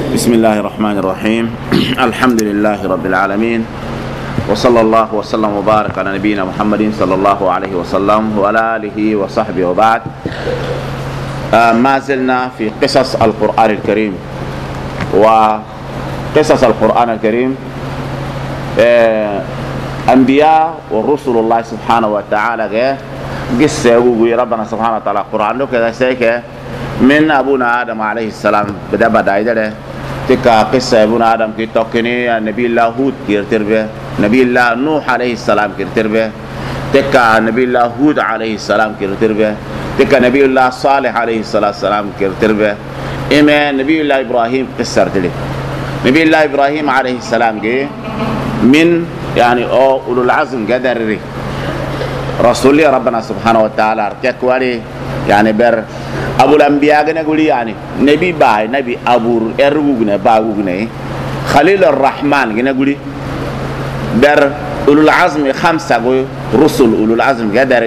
بسم الله الرحمن الرحيم الحمد لله رب العالمين وصلى الله وسلم وبارك على نبينا محمد صلى الله عليه وسلم وعلى آله وصحبه وبعد. ما زلنا في قصص القرآن الكريم، وقصص القرآن الكريم أنبياء ورسل الله سبحانه وتعالى قصة ربنا سبحانه وتعالى القرآن له كذا سيك من أبونا آدم عليه السلام بدأ إذا تكا قصة أبونا آدم كي توكني نبي الله هود كيرتربه، نبي الله نوح عليه السلام كيرتربه، تكا نبي الله هود عليه السلام كيرتربه، تكا نبي الله صالح عليه السلام كيرتربه، إما نبي الله إبراهيم قصة تلي نبي الله إبراهيم عليه السلام جي من يعني أولو العزم قدر رسول ربنا سبحانه وتعالى كوالي يعني بر أبو الأنبياء نقول يعني نبي باي نبي أبو إرغوغنا باغوغنا خليل الرحمن نقول بر أولو العزم خمسة رسل أولو العزم قدر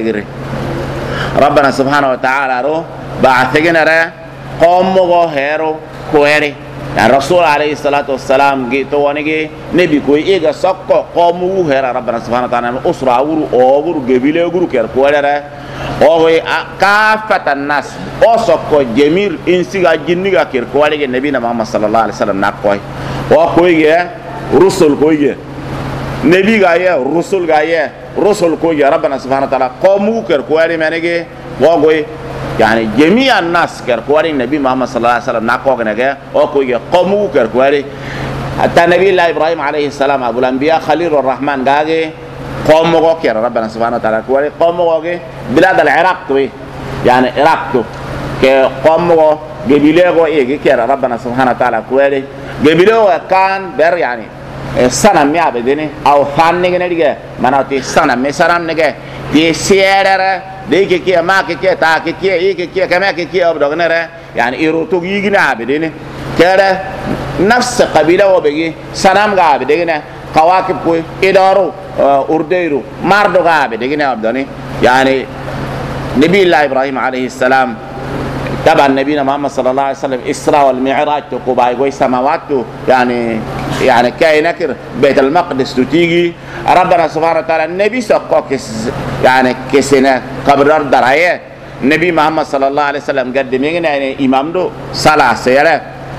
ربنا سبحانه وتعالى رو بعثنا را قوم هيرو كويري يعني الرسول عليه الصلاة والسلام جيتو ونجي نبي كوي إيجا سقى قومه هيرا ربنا سبحانه وتعالى أسرة أورو قبيلة أورو كيركوالرا أو كافة الناس أو سقى جميل إنسيغا جنيغا كيركوالي نبينا محمد صلى الله عليه وسلم نقوي أو كوي رسول كوي نبي غاية رسول كوي ربنا سبحانه وتعالى قومه كيركوالي منجي وقوي يعني جميع الناس كركواري النبي محمد صلى الله عليه وسلم ناقوك نجا أو كوي قومو كركواري حتى نبي الله إبراهيم عليه السلام أبو الأنبياء خليل الرحمن جاء قومو كير ربنا سبحانه وتعالى كواري قومو كي بلاد العراق توي يعني العراق تو كقومو قبيلة إيه كير ربنا سبحانه وتعالى كواري قبيلة كان بر يعني سنة مية بديني أو خان نيجي نيجي مناطق سنة مثلا نيجي يسيرة ديك كي ما كي تا كي كي كما كي أبدو نرى يعني إيروتو يجينا بديني كده نفس قبيلة وبيجي سنام قاب دينا كواكب كوي إدارو أرديرو ماردو قاب دينا أبدوني يعني نبي الله إبراهيم عليه السلام تبع نبينا محمد صلى الله عليه وسلم إسراء والمعراج تقوباي قوي سماوات يعني كاينكر بيت المقدس تيجي ربنا سبحانه وتعالى النبي سقى يعني كسنا قبر الدرعية النبي محمد صلى الله عليه وسلم قدمين يعني إمام دو صلاة سيرة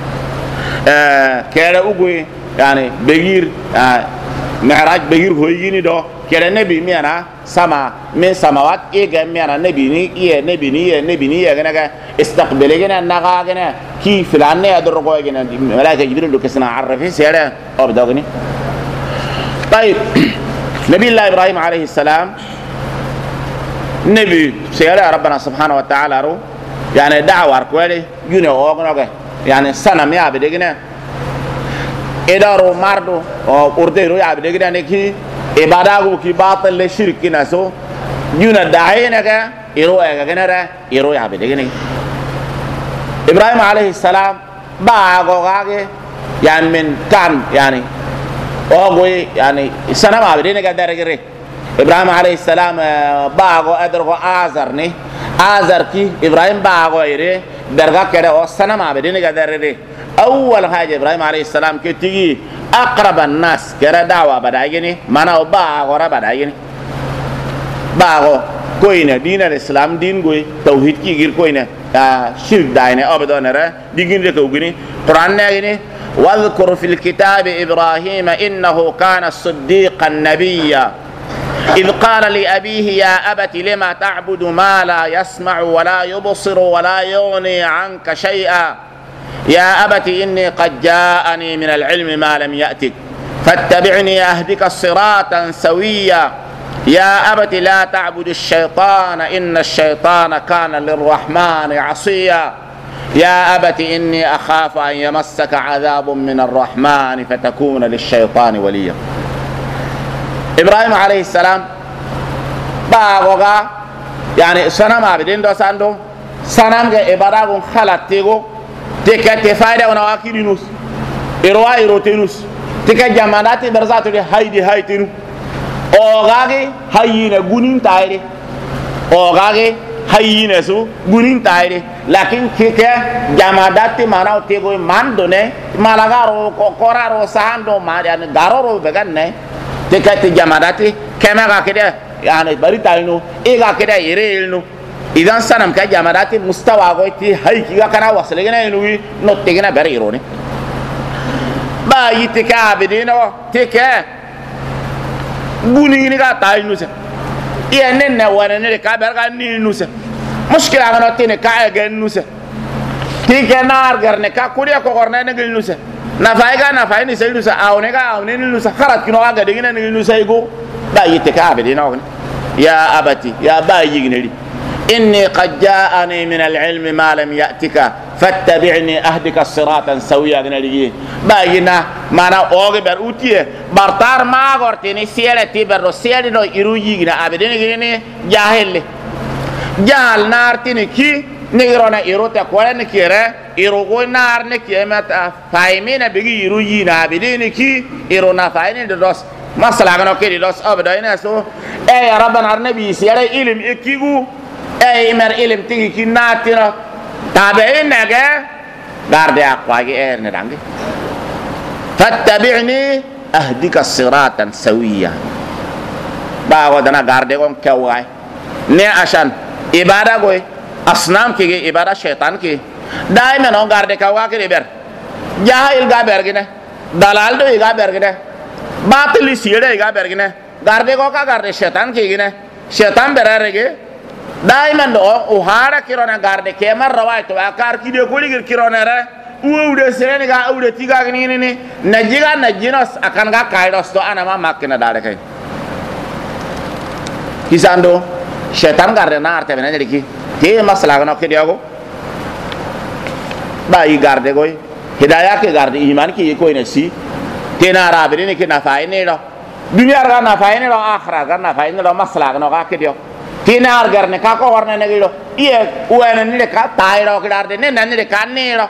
كده أقول يعني بغير معراج بغير هويني دو كده النبي ميانا سما من سماوات إيه ميانا نبي ني كنا استقبلنا نغاغنا كيف لانه أدركوا كنا ملاك جبريل لو كسنا عرفه سيرة أبدأني. طيب نبي الله إبراهيم عليه السلام نبي سيرة ربنا سبحانه وتعالى رو يعني دعوة كوالي يوني أوغنوغ يعني سنة ميا بدينا إدارو ماردو أو أرديرو يا بدينا نكي إبادة كي باطل للشرك ناسو يونا داعينا كا إيروه كنا إيروه يا بدينا إبراهيم عليه السلام باعوا يعني من كان يعني أوغوي يعني سنة ما بدينا كدار كري إبراهيم عليه السلام باعوا أدركوا آزرني آزر كي إبراهيم باعوا يري درجة كده أو سنة ما بدينا كدار كري أول حاجة إبراهيم عليه السلام كتيجي أقرب الناس كده دعوة بدايجني مانا باعوا بدايجني باعوا كوينة دين الإسلام دين كوي توحيد كي غير كوينة شرك داينة أبدا نرى دين ركوجني قرآن نجني واذكر في الكتاب إبراهيم إنه كان صديقا نبيا إذ قال لأبيه يا أبت لما تعبد ما لا يسمع ولا يبصر ولا يغني عنك شيئا يا أبت إني قد جاءني من العلم ما لم يأتك فاتبعني أهدك صراطا سويا يا أبت لا تعبد الشيطان إن الشيطان كان للرحمن عصيا يا أبت إني أخاف أن يمسك عذاب من الرحمن فتكون للشيطان وليا. إبراهيم عليه السلام باغوغا يعني سنم عبدين دو ساندو سنم إبراهيم خلطيغو تكا تفايدة ونواكيدينوس إروتينوس تكا جماناتي برزاتو دي هايتينو أوغاغي هايينا غونين تايري أوغاغي hayine su gunin tayre lakin kike jamadati mana tego mandone malagaro koraro sahando ma yani garoro beganne te kati jamadati kemaga kede yani bari tayno ega kede yerelno idan sanam ka jamadati mustawa go ti hayki ga kana waslegena inui no tegena bari irone ba yitika bedino tike guni ni ga tayno se iya nenne wana ne ka berga ni nusa mushkila ga no tine ka ga nusa tike nar garne ka kuriya ko gorna ne gil nusa na fay ni sey nusa awne ga awne ni nusa kharat kino ga de ni nusa igo ba yitika bedino ya abati ya ba yigneri إني قد جاءني من العلم ما لم يأتك فاتبعني أهدك الصراطا سويا نلقيه باينا مانا أوغي بروتيه برتار ما غورتيني سيالتي برو سيالي نو إروجينا أبدين غيني جاهل جاهل نارتيني كي نيرونا إروتا كوالا نكيرا إروغو نار نكيما فايمين بيجي إروجينا أبدين كي إرونا فاينين دوس مثلا غنو كي دوس أبدين سو أي ربنا النبي سيالي إلم إكيغو أي مر إلم تيجي كناتنا تابعين نجا قارد أقواجي نرانجي فاتبعني أهديك الصراطا سويا باودنا قاردكم كواي نه عشان إبادة قوي أصنام كي إبادة شيطان كي دائما هم قاردك كوا كريبر جاهل قابرجنا دلال دو قابرجنا باطل سيره قابرجنا قاردكوا كقارد شيطان كي جنا شيطان برارجي دائما دو وهارا كيرونا غارد كيمر روايت واكار كيدو كولي كيرونا را ووده سيرني غا اوده تيغا ني نجيغا نجينوس اكان غا كايدوس دو انا ما ماكنا داركاي كيساندو شيطان غارد نار تبنا ديكي تي مسلا غنو كيديو باي غارد غوي هدايا كي غارد ايمان كي كوي نسي تينا رابرين كي نافايني دو دنيا غا نافايني دو اخره غا نافايني دو مسلا غنو غا كيديو تينا أرجعنا كاكو ورنا نقولو إيه وأنا نلقى تايرو كدار دين نلقى نيرو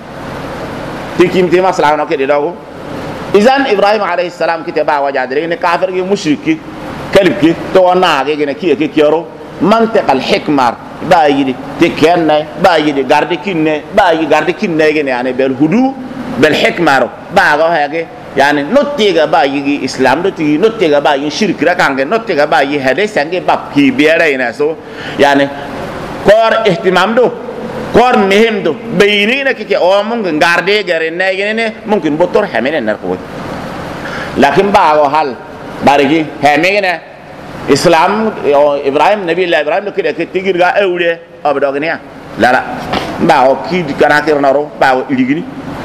تكيم تيما سلامنا كده داغو إذن إبراهيم عليه السلام كتبا وجادري إن كافر كي مشرك كلب كي تو ناقة كنا كي كيرو منطق الحكمة بايدي تكيرنا بايدي غاردي كينة بايدي غاردي كينة يعني بالهدوء بالحكمة باغو هيك يعني نوتيغا بايجي اسلام نوتيغي نوتيغا بايجي شرك راكانغ نوتيغا بايجي هدي سانغي باب كي بيراينا سو يعني كور اهتمام دو كور مهم دو بينينا كي او ممكن غاردي غاري نايغي ممكن بوتور همين نركو لكن باغو حال بارجي همينا اسلام ابراهيم نبي الله ابراهيم كده تيغيرغا اولي ابدوغنيا لا باغو كي كراكير نارو باغو إليغني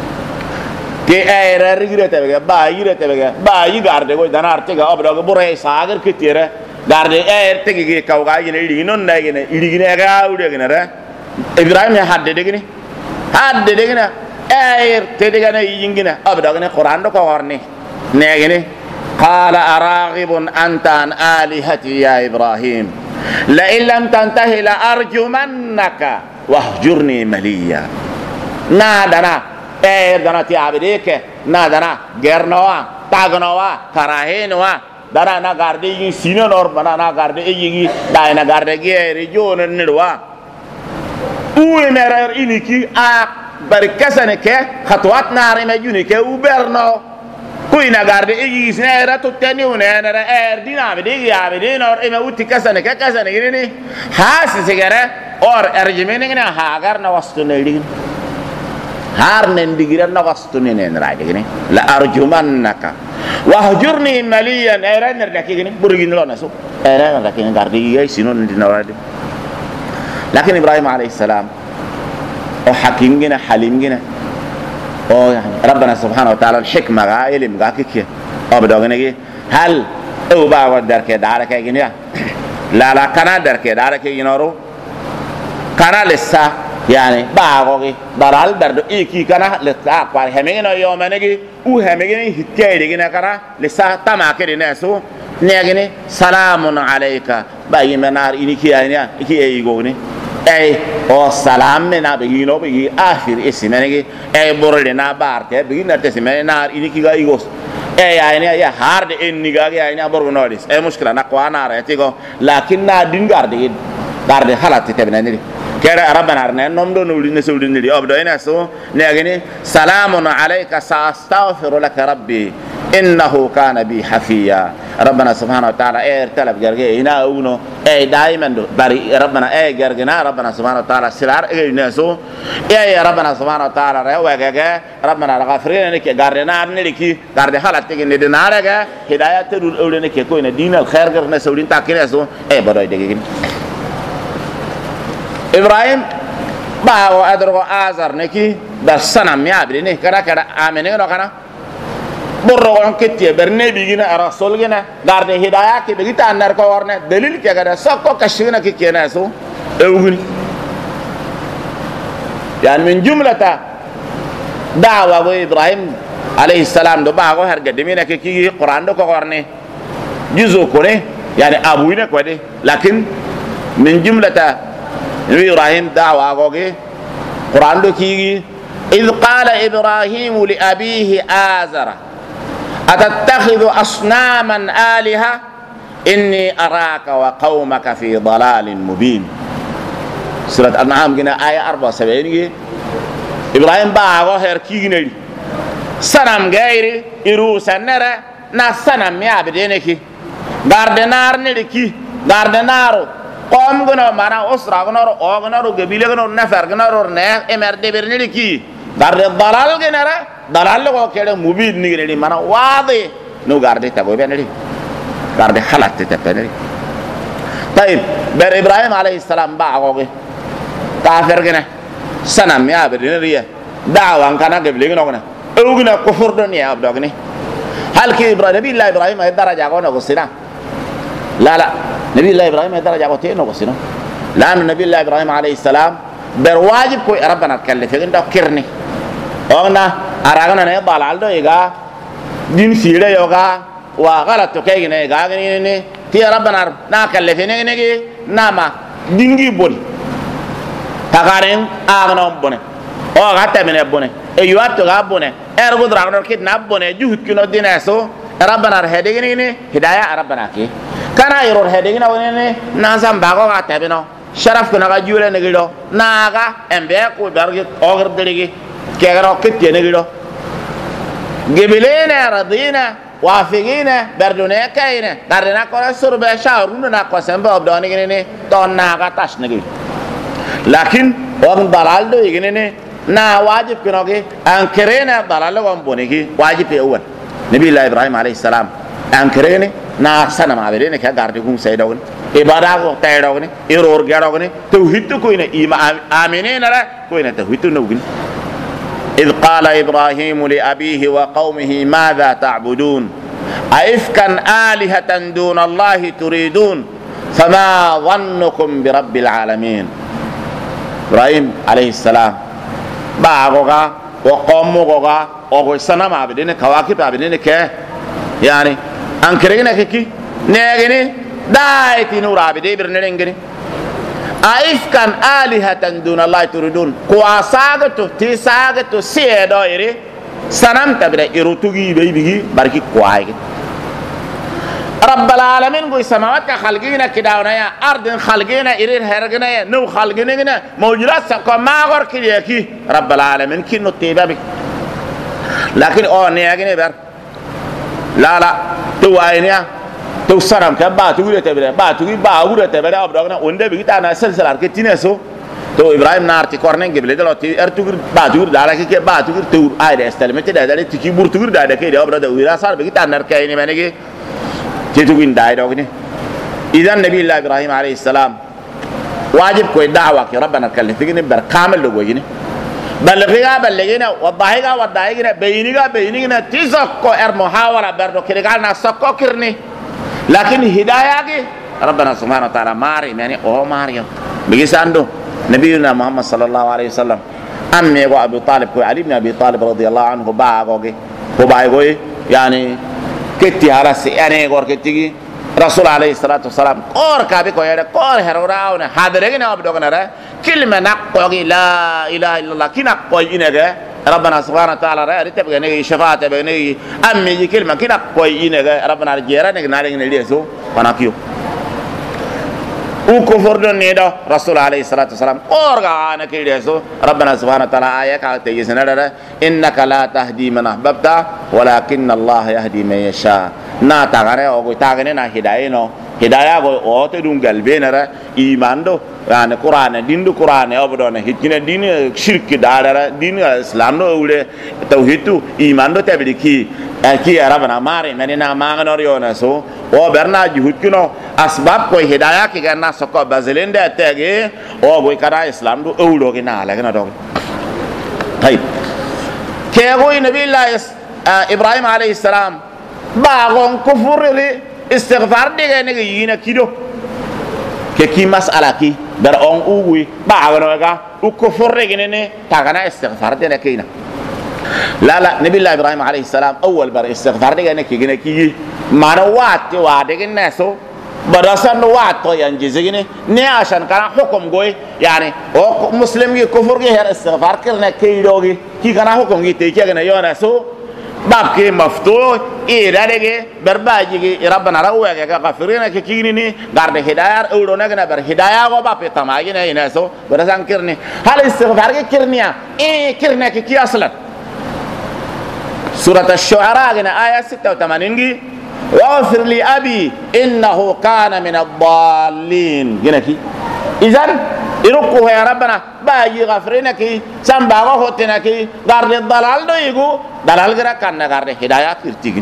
ke era rigirete bega ba yirete bega ba yi garde go danar tega obdo go bure sagar kitira garde tegi ge kawga yine iri non na gene iri gine ga ude gene ra ibrahim hadde de gene te de gene yingina obdo gene qur'an do ko horni ne gene qala araghibun anta an alihati ya ibrahim la in lam tantahi la arjumannaka wahjurni maliya na dana dana ti abideke na dana gernoa tagnoa karahenoa dana na garde yi sino nor bana na garde yi dai na garde ge region nirwa uwe merer iniki a barkasane ke khatwat nare majuni ke uberno kuina garde yi sinera tuteni unera dina abidege abidinor ema uti kasane ke kasane gini hasi sigara or erjimene ngina hagar na wastune digin هارن ديغير نغستوني نراجعني لا ارجمنك واهجرني مليا ايران ركيغني برغين لو نسو ايران ركين غاردي سينون دينواد لكن ابراهيم عليه السلام او حكيمنا حليمنا او يعني ربنا سبحانه وتعالى الحكمه علم غاكيك او بدوغني هل او باو درك دارك يغنيا لا كان درك دارك ينورو كان لسه يعني باغوغي دارال برد إيكي كنا لسا قوار همينو يومنيجي او هميني هتكيري كنا لسا تماكري ناسو نيجي سلام عليك باي منار إنيكي أينيا إكي أيغوني أي او سلام منا بيجينو بيجي آخر اسمنيجي أي بورلنا بارته بيجي نرتسمني نار إنيكي غايغوس أي أينيا يا هارد إنيكي أينيا بورونوريس أي مشكلة نقوانا رأيتيكو لكن نادين غاردي garde halati tebnani kera rabbana arne nomdo nuli ne sewdi ni obdo ina so negini salamun alayka sa astaghfiru laka rabbi innahu kana bi hafiya rabbana subhanahu wa ta'ala talab garge ina uno daiman do bari rabbana gargina rabbana subhanahu wa ta'ala silar ina so rabbana subhanahu wa ta'ala rewa gaga rabbana ghafirina ne ke garde na arne ki garde halati ne de naraga hidayat dul awle ke ko ina dinal khair gar na sewdin takine so bodoy degin Ibrahim bawo adro azar neki da sanam yaabri ne kada amene no kana borro on ketti berne bigina rasul gina garde hidayah ke begita anar ko warne dalil ke kada sakko kashina ke kena so ewguni yani min jumlata da'wa wa Ibrahim alayhi salam do bawo har gademina ke ki Quran do ko warne juzo ko ne yani abuina ko de lakin min jumlata إبراهيم دعوة أقولي قرآن دوكي إذ قال إبراهيم لأبيه آزر أتتخذ أصناما آلهة إني أراك وقومك في ضلال مبين سورة الأنعام جنا آية 74 إبراهيم باعه هركيني سنم غيري إروسا نرى نا سنم يابدينكي غاردنار نلكي غاردنارو قوم غنو مانا أسرة غنو غنو قبيلة غنو نفر غنو نه إمر دبرني لكي غارد الضلال غنرا ضلال لغو كده مبين نيجي مانا واضح نو غارد تبوي بنري غارد خلات تبنري طيب بر إبراهيم عليه السلام باعوه كافر غنى سنم يا بدنريه دعوة كنا قبيلة غنو غنى أوغنا كفر دنيا أبدأني هل كي إبراهيم نبي الله إبراهيم الدرجة غنو غسنا لا نبي الله إبراهيم درجة قوتين وقصنا لأن نبي الله إبراهيم عليه السلام برواجب كوي ربنا تكلف عندك كرني أنا أراغنا نضال على يجا دين سيرة يجا وغلط تكيج نيجا غني تي ربنا نكلف نيجي نما دينجي بوني تكارين أغنى بوني أو غات من بوني أيوات تغاب بوني أرغد راغنا كيد ناب بوني جهود كنا دين أسو ربنا رهديني هداية ربنا كي kana yoror hedegina wonene nasam bago ga tabino sharaf ko naga jure ne gido naga embe ko dargi ogr derigi kegaro kitte ne gido gibilena radina wafigina berdune kayne darina ko surbe shaurun na ko sembe obdoni gine to naga tash ne gido lakin on dalal do igine na wajib kinoge an kerena dalal ko bonigi wajib e awal nabi allah ibrahim alayhi salam an kerene na sana ma bere ne ka garde kum say dawni ibada ko tay dawni error ga dawni tawhid ko ina ima aminina la ko ina tawhid no gni إذ قال إبراهيم لأبيه وقومه ماذا تعبدون أئفكا آلهة دون الله تريدون فما ظنكم برب العالمين إبراهيم عليه السلام باغوغا وقوموغا أو سنة ما بدين كواكب بدين كه يعني أنكرنا كي نيجي دايتي نور عبدي برنينجني أئفكا آلهة دون الله تريدون كواساغتو تيساغتو سيدو إيري سنم تبدا إيروتوغي بيبيغي باركي كواي رب العالمين قوي سماوات خلقينا كداونا يا أرض خلقينا إيرير هرقنا يا نو خلقينا موجودات سكو ما غور كي رب العالمين كي نتيبا بي لكن نيجي بر لا تو عينيا تو سرام كبا تقول تبرة با تقول با أقول تبرة أبدأنا ونده بيجي أنا سلسلة كتير سو تو إبراهيم نارتي كورنين قبل ده لو تي تقول با تقول دارا كي با تقول تو آية استلمت ده ده تيجي بور تقول ده كي ده أبدأ ويرا صار بيجي أنا ركايني مني كي تقول داي دوغني إذا النبي الله إبراهيم عليه السلام واجب كوي دعوة كي ربنا نكلم فيني بركامل لوجيني بلغينا وضحينا بينينا تزكو محاولة بردو كريقالنا سكو كرني لكن هداية ربنا سبحانه وتعالى ماري يعني ماري بيجي ساندو نبينا محمد صلى الله عليه وسلم أمي أبو طالب كوي علي بن أبي طالب رضي الله عنه باعوغي وباعوغي يعني كتي هرسي يعني غور كتي رسول عليه الصلاة والسلام قور كابي كوي قور هروراونا حاضرين أبدوغنا كلمة نقوي لا إله إلا الله كنا قوي إنك ربنا سبحانه وتعالى رأي تبغى شفاعة تبغى أمي كلمة كنا قوي إنك ربنا رجيرا نك نارين اللي يسوع وناكيو وكفر دون نيدا رسول عليه الصلاة والسلام أورغا أنا كيدسو ربنا سبحانه وتعالى آية كاتيجسنا إنك لا تهدي من أحببت ولكن الله يهدي من يشاء نا تغني أو تغني نا هداينو هدايا أو أوتدون قلبنا إيمان دو يعني قرآن دين دو قرآن أبدون هتكنا دين شرك دارا دين الإسلام دو أولى توحيد دو إيمان دو تبليكي كي ربنا ماري مننا ما غنوريونا سو او برنا جهود كنو اسباب کوئی ہدایہ کی کرنا سکو بازلین دے تگے او کوئی کرا اسلام دو اولو کی نہ لگنا دو طيب کہ کوئی نبی اللہ ابراہیم علیہ السلام باغون کفر ری استغفار دے گنے کی نہ کیدو کہ کی مسئلہ کی در اون اووی باغون گا او کفر ری گنے تاگنا استغفار دے نہ کینا لا نبي الله إبراهيم عليه السلام أول بر استغفار دي جنك كي ما نوات وادك الناس بدرسان نوات تو ينجزيني نه عشان كان حكم قوي يعني هو مسلم كي كفر كي هر استغفار كرنا كي دوغي كي كان حكم كي تيجي كنا يونسو باب كي مفتوح إيه ده برباجي كي ربنا رواه كي غفرنا كي كيني غارد هداية أولونا كنا بر هداية غو باب تماجي نه ينسو بدرسان كرني هل استغفار كي كرنيا إيه كرنا كي أصلا سورة الشعراء آية 86 واغفر لي أبي إنه كان من الضالين جنكي إذن إرقوا يا ربنا باجي غفرنك سنباغو هوتنك غارد الضلال دو يقو دلال غير كان غارد هدايات كرتيك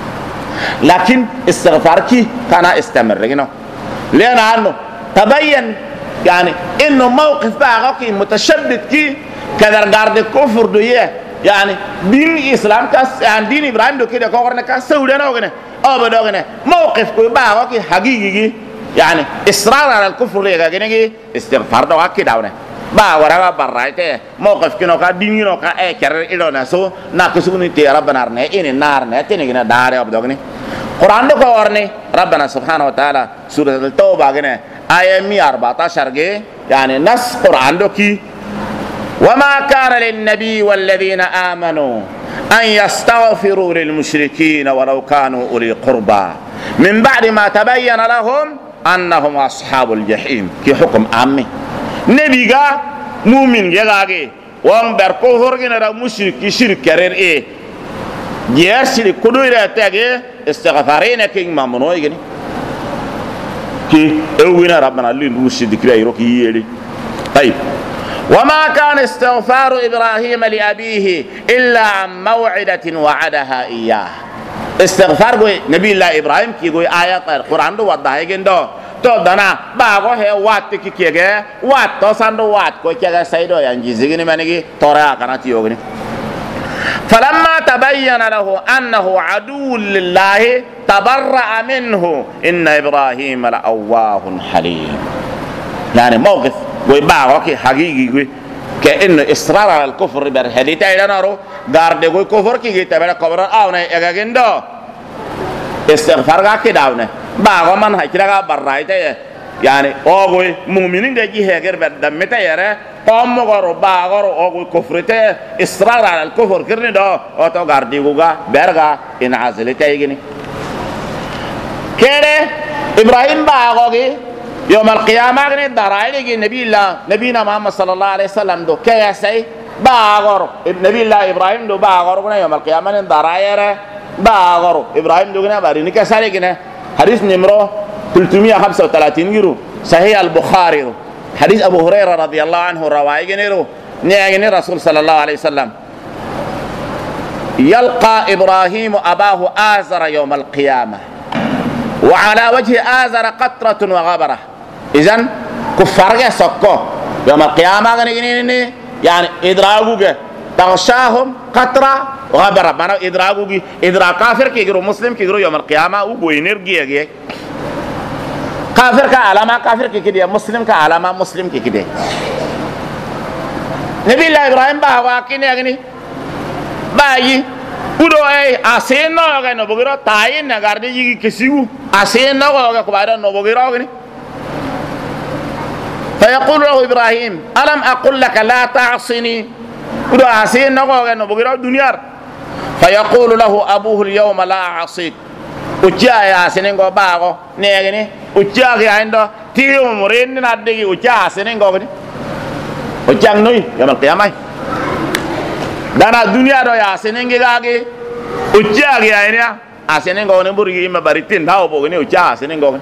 لكن استغفارك كان استمر لأن عنه تبين يعني إنه موقف باغوك متشدد كي كذا غارد كفر دو يعني دين الإسلام كاس يعني دين إبراهيم دو كده كورنا كاس سودنا وكنا أو بدوغنا موقف كوي باوكي حقيقي يعني إصرار على الكفر ليه كده استغفار دو كده ونا باورا برايته موقف كنا كدين كنا كأكر إلى ناسو ناقصوني تي ربنا رنا إني نار نتيني كنا داري أبدوغني قرآن دو كورني ربنا سبحانه وتعالى سورة التوبة كنا آية 114 يعني نص قرآن دو كي وما كان للنبي والذين آمنوا أن يستغفروا للمشركين ولو كانوا أولي قربى من بعد ما تبين لهم أنهم أصحاب الجحيم كي حكم عامي نبي قا مؤمن جاغي وان بركو هرغنا مشرك شرك كرر إيه جيرسي كدويرة تاجي استغفارين كي ممنوع يجني كي أوينا ربنا اللي نوشي ذكرى يروكي يلي طيب وما كان استغفار إبراهيم لأبيه إلا عن موعدة وعدها إياه استغفار قوي نبي الله إبراهيم كي قوي آيات القرآن دو وضعه جندو تو دنا باغو هي وات كي كيغا وات تو ساندو وات كو كيغا سايدو ينجيزيني مانيغي تورا كانت يوغني فلما تبين له أنه عدو لله تبرأ منه إن إبراهيم لأواه حليم يعني موقف قوي باغو كي حقيقي قوي كأنه إصرار على الكفر برهديتا إلى نارو غارد قوي كفر كي جيتا بلا كبر آونا إغاقندو استغفار كي داونا باغو من هكذا برايتا يعني أوغوي مؤمنين دي هيغير بدمتا يرى قوم مغارو باغارو أوغوي كفرتا إصرار على الكفر كرني دو أوتو غاردي قوغا برغا إنعازلتا يغني كده إبراهيم باغوغي يوم القيامة غني درايلي نبينا محمد صلى الله عليه وسلم دو كيسي باغر نبي الله إبراهيم دو باغر غني يوم القيامة درايره باغر إبراهيم دو غني باريني كسالي غني حديث نمرو 335 غيرو صحيح البخاري حديث أبو هريرة رضي الله عنه رواي غنيرو نيغني رسول صلى الله عليه وسلم يلقى إبراهيم أباه آزر يوم القيامة وعلى وجه آزر قطرة وغبرة إذن كفار سكو يوم القيامة يعني إدراكوك تغشاهم قطرة وغبرة معنى إدراكوك إدراك كافر كيجرو مسلم كيجرو يوم القيامة وينرجي كافر كعلامة كافر كيكدي مسلم كعلامة مسلم كيكدي نبي الله إبراهيم باواكين يعني باي udo ay asen no ga no bogiro tayin na garde yigi kesigu asen no ga ko bada no bogiro gni fa yaqulu lahu ibrahim alam aqul laka la ta'sini udo asen no ga no bogiro dunyar fa yaqulu lahu abuhu al yawma la asik ucha ya senen go bago negini ucha ga indo ti umurin na degi ucha senen go ni ucha noi yamal qiyamah dana dunia do ya senen ga ge ucha ga ina asenen go ne burgi ma baritin dawo bo ni ucha senen go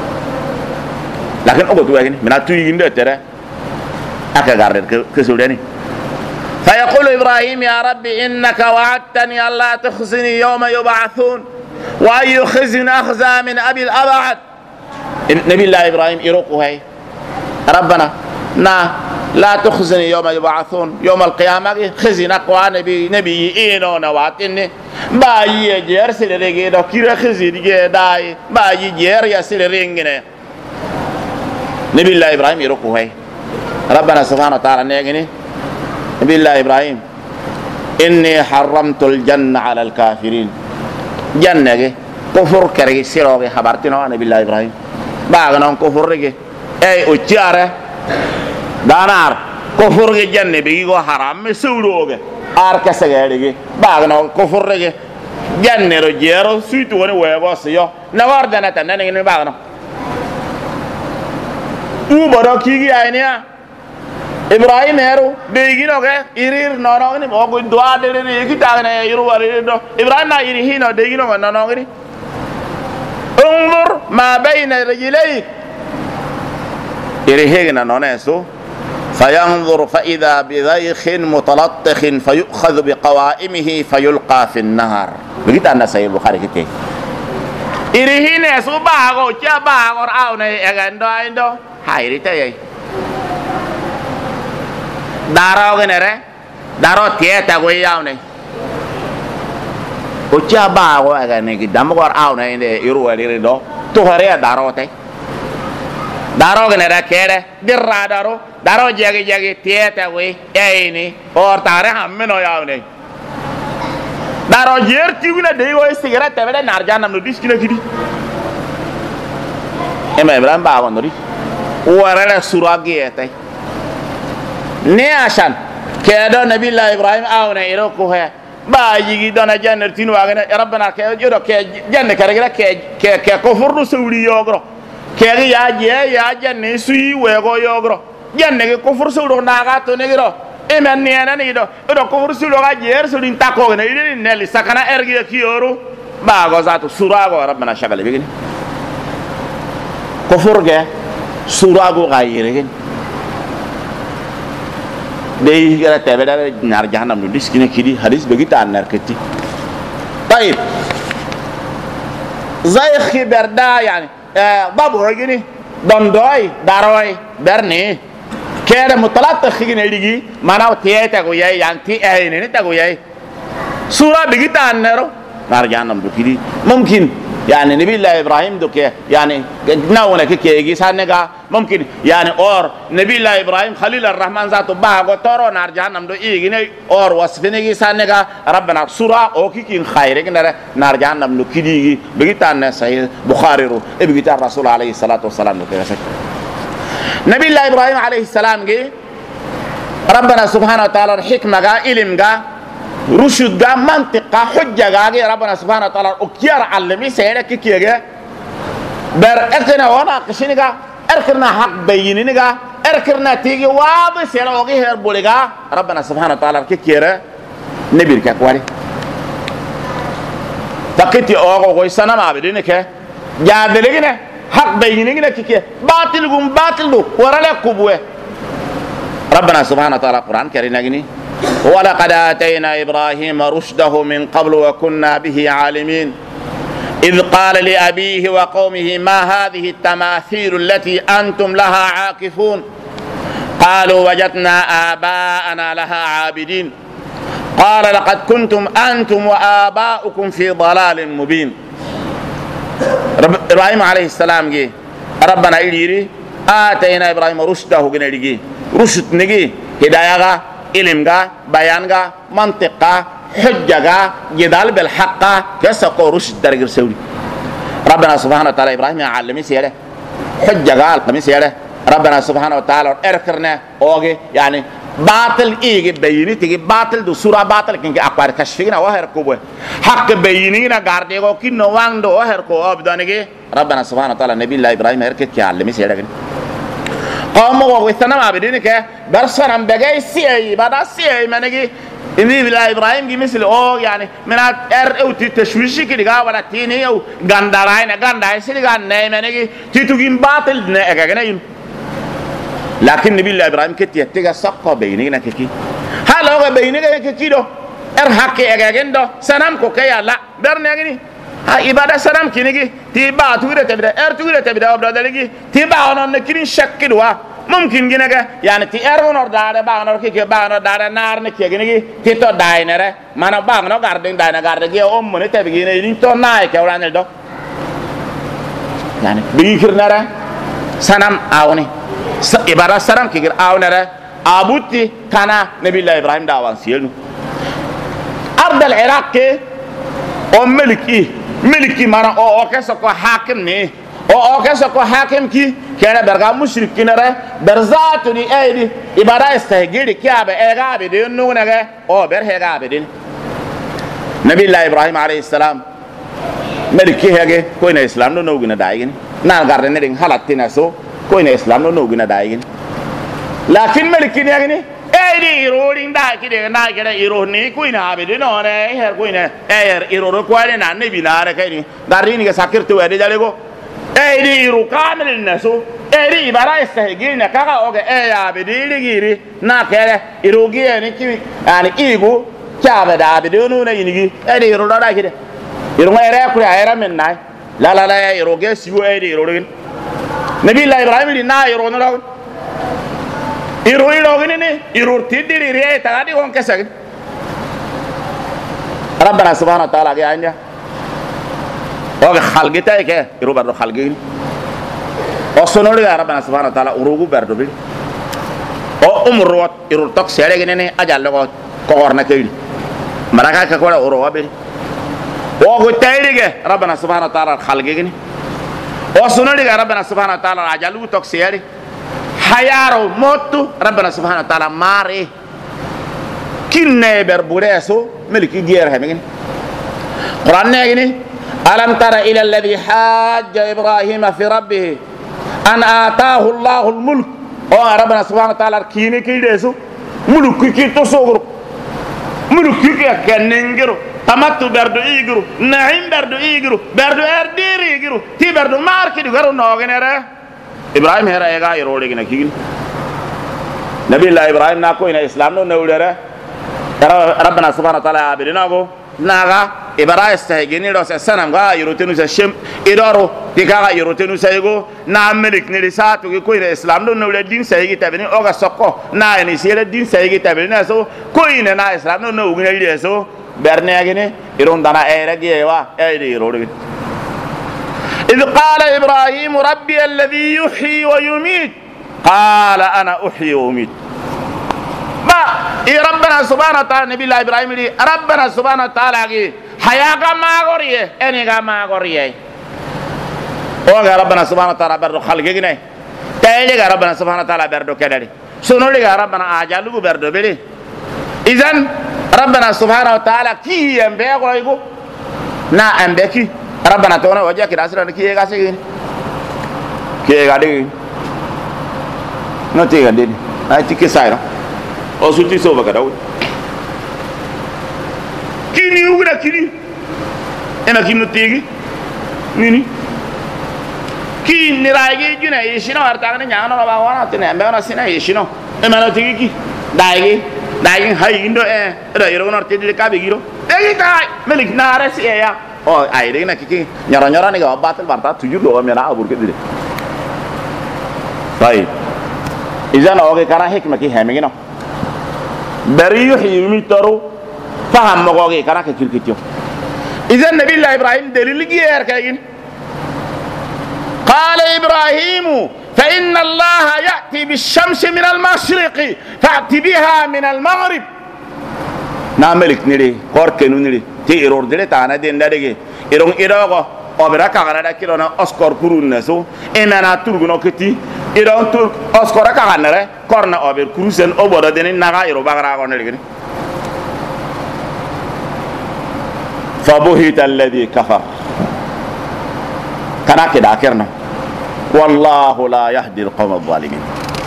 lakin ogo tuwa gini mina tuyi ginde tere aka garder ke sulani فيقول إبراهيم يا ربي إنك وعدتني ألا تخزني يوم يبعثون وأي خزي أخزى من أبي الأبعد نبي الله إبراهيم يروقه هاي ربنا لا تخزني يوم يبعثون يوم القيامة خزي نقوى نبي إينو نواتني باي جير سلريجي دو كيرا خزي دي داي باي جير يا سلرينجي نبي الله إبراهيم يروقه هاي ربنا سبحانه وتعالى نيجي نبي الله إبراهيم إني حرمت الجنة على الكافرين جنة كفر كري سيروغي خبرتنا نبي الله إبراهيم باغنا كفر رجي أي أتشاره دانار كفر رجي جنة بيجو حرام مسؤولوغي أركسه رجي باغنا كفر رجي جنة رجيرو سويتوني ويبوسيو نواردنا تنين باغنا وبرا كيجي عينيا إبراهيم هيرو بيجينو كه يرير نانغني موكو دعاء دلني يكتاعنا يرو واريدو إبراهيم نا يريهينو ديجينو نانغني انظر ما بين رجليك يريهينا نانسو فينظر فإذا بذيخ متلطخ فيؤخذ بقوائمه فيلقى في النهر بقيت أنا سيد البخاري كتير يريهينا سو باغو جا باغو راونا يعندو عندو هاي ريتاي دارو غنره دارو تيتا غوياوني وجا باغو اغاني دمغور اونا اند يرو وليدو تو هريا دارو تي دارو غنره كيره ديرا دارو جاغي تيتا وي ايني اور تاره همنو ياوني دارو جير تيغنا دي وي سيغرات تبدا نارجان نم ديسكنا كيدي اما ابراهيم باغو نوري ورلا سوراغي تي نياشان كيدو نبي الله إبراهيم أونا يروكو هي باجي دونا جنة تينو أغنى ربنا كيدو كي جنة كرجلا كي كفر سوري يوغرو كي يا جنة سوي ويغو يوغرو جنة كفر سوري ناغاتو نيغرو إمن نيانا نيدو إدو كفر سوري غير سوري نتاكو غنى إدو نيلي سكنا إرغي كيورو باغو ذاتو سوراغو ربنا شغل بيغني كفر غي سوراغو غير دي كده تبدا نار جهنم نديس كده كده حديث بقيت عن نار كتي طيب زي خبردا يعني بابو رجني دندوي داروي برني كده مطلعت خيجي نيجي ما ناو تيتا كوياي يعني تي اي نتا كوياي سوره بقيت عن نار جهنم كده ممكن يعني نبي الله إبراهيم دوك يعني ناونا كيجي سانجا ممكن يعني اور نبي الله إبراهيم خليل الرحمن ذاته باغو تورو نار جهنم دو إيجي اور وصفنيجي سانجا ربنا سورة أو كين خيرك نار جهنم دو كيجي بقيتان صحيح بخاري رو بقيتان الرسول عليه الصلاة والسلام دو كذا نبي الله إبراهيم عليه السلام جي ربنا سبحانه وتعالى الحكمة جا علم جا رشد جا منطقة حجة جا ربنا سبحانه وتعالى أكير علمي سيرك كيجا بر أكنا وانا كشينجا أركنا حق بينينجا أركنا تيجي واضح سيرا وجه هربولجا ربنا سبحانه وتعالى كيرا نبير كقواري تكتي أوغو ويسنا ما بدينك جادلجنا حق بينينجا كيكي باطل قوم باطل دو ورلا كوبوه ربنا سبحانه وتعالى القرآن كريم نجني ولقد آتينا إبراهيم رشده من قبل وكنا به عالمين إذ قال لأبيه وقومه ما هذه التماثيل التي أنتم لها عاكفون قالوا وجدنا آباءنا لها عابدين قال لقد كنتم أنتم وآباؤكم في ضلال مبين إبراهيم عليه السلام جي ربنا إليري آتينا إبراهيم رشده جي رشد نجي هداية علمغا بيانغا منطقة حجة جدال بالحق يسقو رشد درجة سوري ربنا سبحانه وتعالى إبراهيم يعلمي سيره حجة قال قمي سيره ربنا سبحانه وتعالى اركرنا اوغي يعني باطل إيه بيني تيجي باطل دو سورة باطل كينك أقوار كشفينا وهر كوبه حق بينينا قارديكو كينو وان دو وهر كو أبدانيكي ربنا سبحانه وتعالى نبي الله إبراهيم هركت كيعلمي سيرك قوم وغثنا ما بدينك برسنا بجاي سيء بعد سيء منكي إني بالله إبراهيم كي مثل أو يعني من أو تشويشي كده ولا تيني أو غنداراين غنداي سيد غنداي منكي تيتوكين باطل نأكعنا لكن نبي الله إبراهيم كتير تيجا سقى بيننا كذي هلا بيننا كذي دو حق أكعين دو سنام كوكيا لا برنا كذي ibadah sanam kini tiba tugira tabida tugira tabida brother lagi tiba onon kirin shakki dua mungkin gina ga yani ti honor dare ba honor ke ba honor dare nar ne ke gini ti to dainere mana ba no garden daina garden ge mone tabi gini ni to nai ke wala do yani bikir nara sanam awni ibadah sanam kigir awnere abuti kana nabiullah ibrahim dawan sielu ardal iraq ke ملكي مانا او كسكو حاكم ني او كسكو حاكم كي كان برغا مشركين ره برزات ني ايدي ابارا استهجيري كيابه اغابي دي نونغا او بر هغابي دي نبي الله ابراهيم عليه السلام ملكي هغه كوين اسلام نو نوغنا دايين نا غارن دين حالتنا سو كوين اسلام نو نوغنا دايين لكن ملكي ني غني ايدي يرودين دا كده نا كده يروني كوين ابي نو نه هر كوين اير يرودو كوالي نا نبي نار كاين داريني ساكرت ودي جاليغو ايدي يرو كامل الناس ايدي يبارا يستهجينا كاغا اوغ اي ابي دي لغيري نا كده يروغي يعني كي يعني ايغو كابا دا ابي نو نه ينيغي ايدي يرودو دا كده يرو ايرا كوري ايرا من ناي لا لا لا يروغي سيو ايدي يرودين نبي الله ابراهيم دي نا يرونو إيرو إيروغني إيرو تدري رياء تغادي وان كسر ربنا سبحانه وتعالى جاء عندنا أو خالقته كه إيرو برضو خالقين أو سنوري ربنا سبحانه وتعالى أوروغو برضو بيل أو روات إيرو تك سيره كنني أجعل له كورنا كيل مركا كقولا أوروا بيل أو قتيري كه ربنا سبحانه وتعالى خالقين أو سنوري ربنا سبحانه وتعالى أجعل له تك سيره hayaro motu rabbana subhanahu wa ta'ala mare kinne berbureso miliki gier hemigin quran ne gini alam tara ila alladhi hajja ibrahima fi rabbih an ataahu allah almulk o rabbana subhanahu wa ta'ala kini kideso muluk ki to sogro muluk ki kanengero tamattu berdo igru naim berdo igru berdo erdiri igru ti berdo marki garo nogenere إبراهيم هرا يجا يرولي كنا كين نبي الله إبراهيم ناكو إن إسلام نو نودره ربنا سبحانه وتعالى عبدنا كو ناغا إبراهيم استهجني لو سنام غا يروتينو سشم إدارو تكاغا يروتينو سيغو ناملك نريساتو كو إن إسلام نو نودره دين سيغي تبني أوغا سكو نا يعني سيلا دين سيغي تبني نسو كو إن نا إسلام نو نودره يسو برني أجني يرون دانا إيرجي يوا إيري يرولي إذ قال إبراهيم ربي الذي يحيي ويميت قال أنا أحيي وأميت ما ربنا سبحانه وتعالى نبي الله إبراهيم لي ربنا سبحانه وتعالى حياك ما غوريه أنيك ما غوريه أوغا ربنا سبحانه وتعالى بردو خلقنا تايلك ربنا سبحانه وتعالى بردو كدري سنولك ربنا آجالو بردو بلي إذن ربنا سبحانه وتعالى كي ينبيه غوريكو نا أنبيه ربنا تونا وجه كده أسرع نكية كاسين كيه كادين نتيجة دين هاي تيجي سايرة أو سوتي سوبا كده كيني وكذا كيني أنا كينو تيجي نيني كيني رايجي جنا يشينو أرتاعنا نيانا ما بعوانا تنا بيونا سينا يشينو إما نتيجي كي دايجي هاي إندو إذا يرونا أرتيجي لكابيجيرو إيه كاي ملك نارس إيه oh aire na kiki nyara ni ga batal barta tuju do mera abur ke dire tai izana oge kara hikma ki hemigino bari yuhyi mitaru faham mo oge kara ke kirkityo izan nabi allah ibrahim dalil gi er kayin qala ibrahim fa inna allah ya'ti bish-shamsi min al-mashriq fa'ti biha min al-maghrib na malik niri korkenu niri ti iror dile tana den dadege irong irogo obera kagara da kilona oskor kurun naso emana turguno kiti idon tur oskora ka ganere korna ober kurusen o bodo den naga iro bagara ko ne فبهت الذي كفر كنا كده كرنا والله لا يهدي القوم الظالمين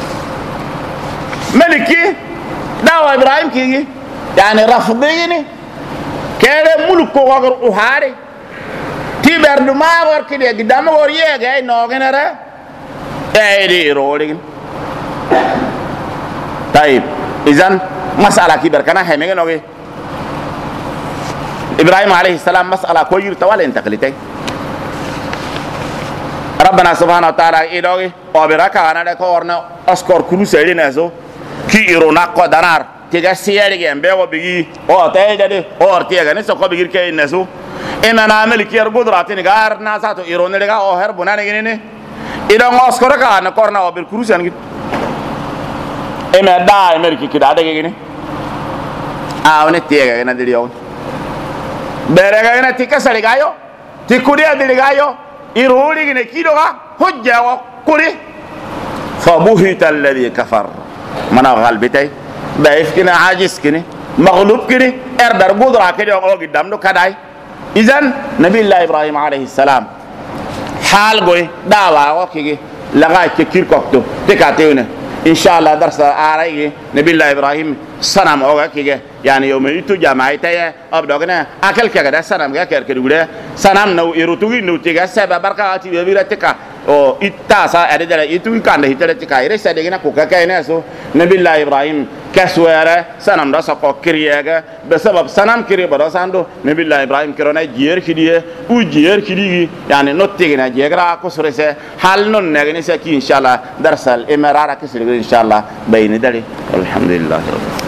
ملكي دعوة إبراهيم كي يعني رفضيني كده ملك وغر أهاري تبر ما ور كده قدام وريه جاي نوعنا را ايدي رولين طيب إذن مسألة كبيرة كنا همين نوعي إبراهيم عليه السلام مسألة كوير توالي انتقلتين ربنا سبحانه وتعالى إلهي وبركة أنا لكورنا أسكر كروس إلينازو كي إرونا قدنار تيجا سيالي جنبه وبيجي أو تيجي أو تيجي نسقى بيجي كي الناسو إن أنا أعمل كي أرجود راتين غار ناساتو إيرونا لقى أو هرب بنا نجيني إذا ما أسكر كأنا كورنا وبالكروس يعني إما دا أمريكي كده هذا جيني نتيجة أنا دليل berega tika saligayo tikudia diligayo iruli gine kidoga hujja wa kuri fabuhita alladhi kafar mana galbitay daif kina ajiz kini maghlub kini erdar gudra kidi o gidam do kaday izan nabiy ibrahim alayhi salam hal goy dawa o kigi laga kir kokto tikatewne inshallah darsa arayi nabiy ibrahim sanam oga kige يعني يوم يتو جماعتي أبدأنا أكل كذا سنام كذا كذا سنام نو يروتوي نو تيجا سبب بركاتي بيرتكا أو إتاسا أريدلا يتوي كان ده يترتكا يرسل دينا كوكا كأنه سو نبي الله إبراهيم كسوارة سنام راسا كوكرياga بسبب سنام كري براساندو نبي الله إبراهيم كرونا جير كديه وجير كديه يعني نوتيجنا جيرا كسرسه حال نون نغني سكين إن شاء الله درسال إمرارا كسر إن شاء الله بين داري الحمد لله